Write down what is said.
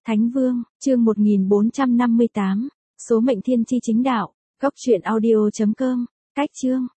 Thánh Vương, chương 1458, số mệnh thiên chi chính đạo, góc truyện audio.com, cách chương.